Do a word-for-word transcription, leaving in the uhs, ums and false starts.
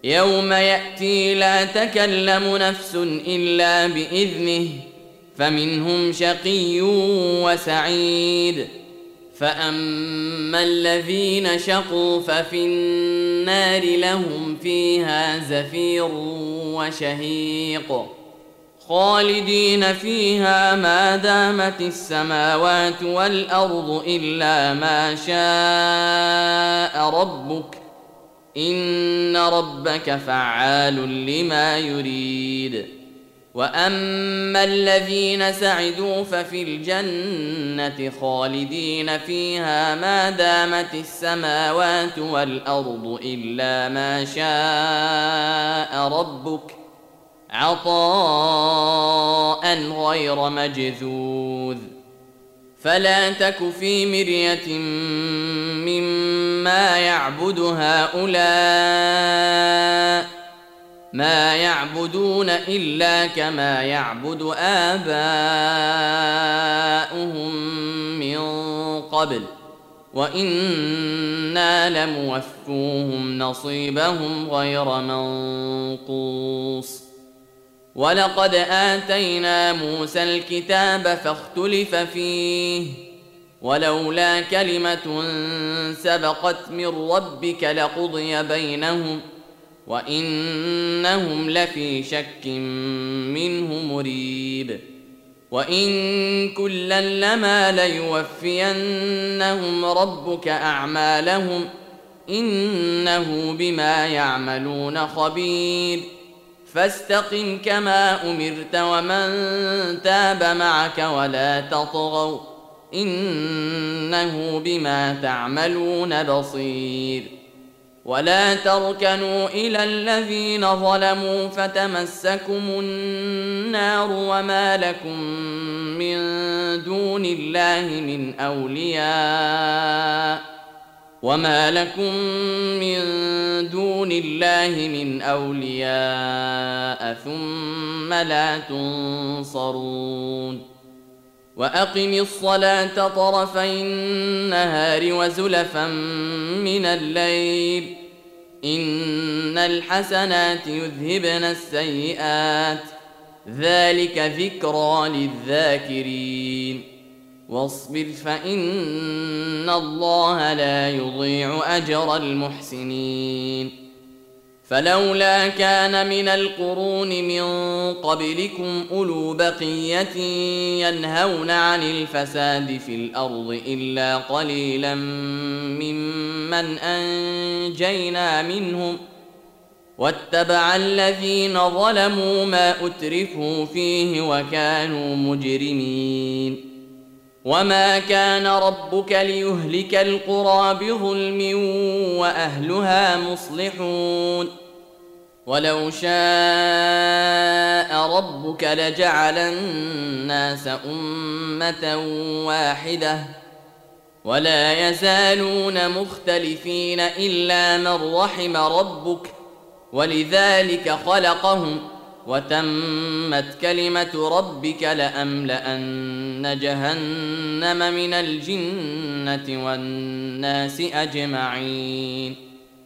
يوم يأتي لا تكلم نفس إلا بإذنه فمنهم شقي وسعيد. فأما الذين شقوا ففي النار لهم فيها زفير وشهيق خالدين فيها ما دامت السماوات والأرض إلا ما شاء ربك إن ربك فعال لما يريد. وأما الذين سعدوا ففي الجنة خالدين فيها ما دامت السماوات والأرض إلا ما شاء ربك عطاء غير مجذوذ. فلا تك في مرية مما يعبد هؤلاء ما يعبدون إلا كما يعبد آباؤهم من قبل وإنا لموفوهم نصيبهم غير منقوص. ولقد آتينا موسى الكتاب فاختلف فيه ولولا كلمة سبقت من ربك لقضي بينهم وإنهم لفي شك منه مريب. وإن كلا لما ليوفينهم ربك أعمالهم إنه بما يعملون خبير. فاستقم كما أمرت ومن تاب معك ولا تطغوا إنه بما تعملون بصير. ولا تركنوا إلى الذين ظلموا فتمسكم النار وما لكم من دون الله من أولياء وما لكم من دون الله من أولياء ثم لا تنصرون. وأقم الصلاة طرفي النهار وزلفا من الليل إن الحسنات يذهبن السيئات ذلك ذكرى للذاكرين. واصبر فإن الله لا يضيع أجر المحسنين. فلولا كان من القرون من قبلكم أولو بقية ينهون عن الفساد في الأرض إلا قليلا ممن أنجينا منهم واتبع الذين ظلموا ما أترفوا فيه وكانوا مجرمين. وما كان ربك ليهلك القرى بظلم وأهلها مصلحون. ولو شاء ربك لجعل الناس أمة واحدة ولا يزالون مختلفين إلا من رحم ربك ولذلك خلقهم وتمت كلمة ربك لأملأن جهنم من الجنة والناس أجمعين.